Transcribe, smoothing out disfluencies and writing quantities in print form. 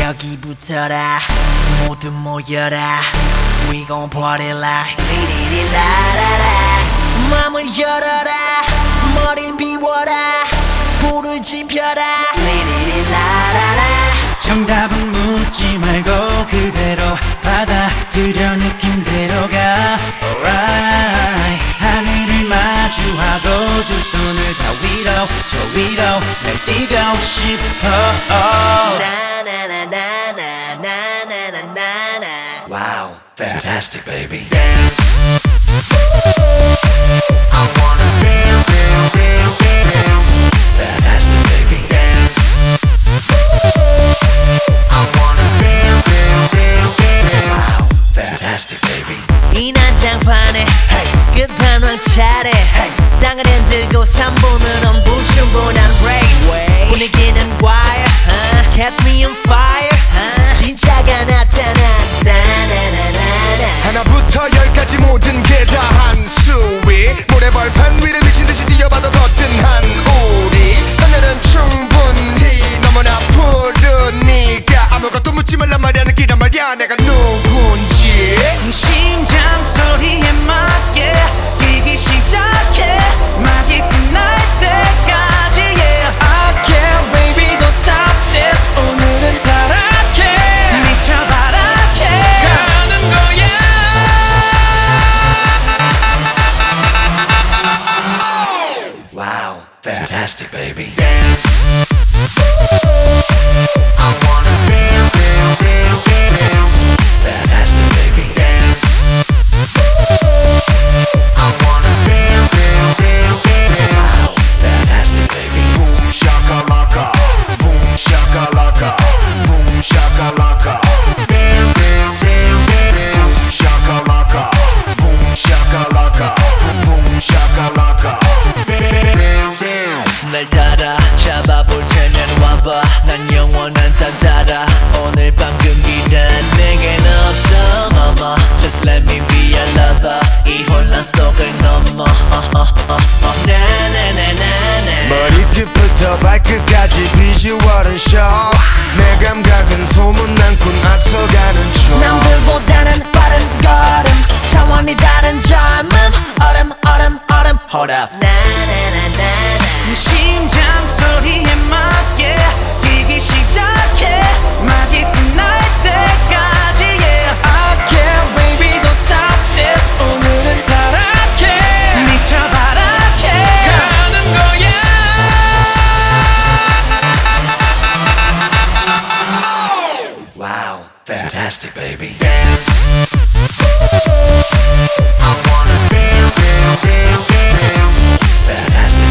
여기 붙어라 모두 모여라 We gon' party like 리리리라라라 맘을 열어라 머리를 비워라 불을 지펴라 리리리라라라 정답은 묻지 말고 그대로 받아들여 느낌대로 가 Alright 하늘을 마주하고 두 손을 다 위로 저 위로 날 뛰고 싶어 나나나나나나나나나 Wow, fantastic baby Dance I wanna dance, dance, dance, dance Fantastic baby Dance I wanna dance, dance, dance, dance Wow, fantastic baby 이 난장판에 Hey 끝판왕 차례 Hey 땅을 흔들고 3분은 불충분한 race 분위기는 wire Catch me on fire 진짜가 나타났다 하나부터 열까지 모든 게 다 한 수위 모래벌판 위를 미친듯이 뛰어봐도 거뜬한 우리 하늘은 충분히 너무나 푸르니까 아무것도 묻지 말란 말이야 느끼란 말이야 내가 누군지 심장 소리에 맞게 뛰기 시작해 막이 끝날 때까지 yeah I can't baby don't stop this 오늘은 타락해 미쳐바라게 가는 거야 Wow fantastic baby Dance I wanna dance, dance, dance, dance Fantastic baby Dance I wanna dance, dance, dance, dance Wow fantastic baby Boom shakalaka Boom shakalaka Boom shakalaka Dance, dance, dance, dance Boom shakalaka Boom shakalaka Boom shakalaka Dance, dance 날 따라 잡아볼 테면 와봐 난 영원한 딴따라 오늘 밤 금기는 내겐 없어 mama Just let me be your lover 이 혼란 속을 넘어 나나나나나 머리끝부터 발끝까지 비주얼은 show 내 감각은 소문난군 앞서가는 중 남들보다는 빠른 걸음 차원이 다른 젊음 얼음 얼음 얼음 Hold up 나나나나나 심장 소리에 맞게 뛰기 시작해 막이 끝날 때까지 yeah I can't baby don't stop this 오늘은 타락해 미쳐바라게 가는 거야 Wow fantastic baby Dance I wanna dance, dance, dance, dance Fantastic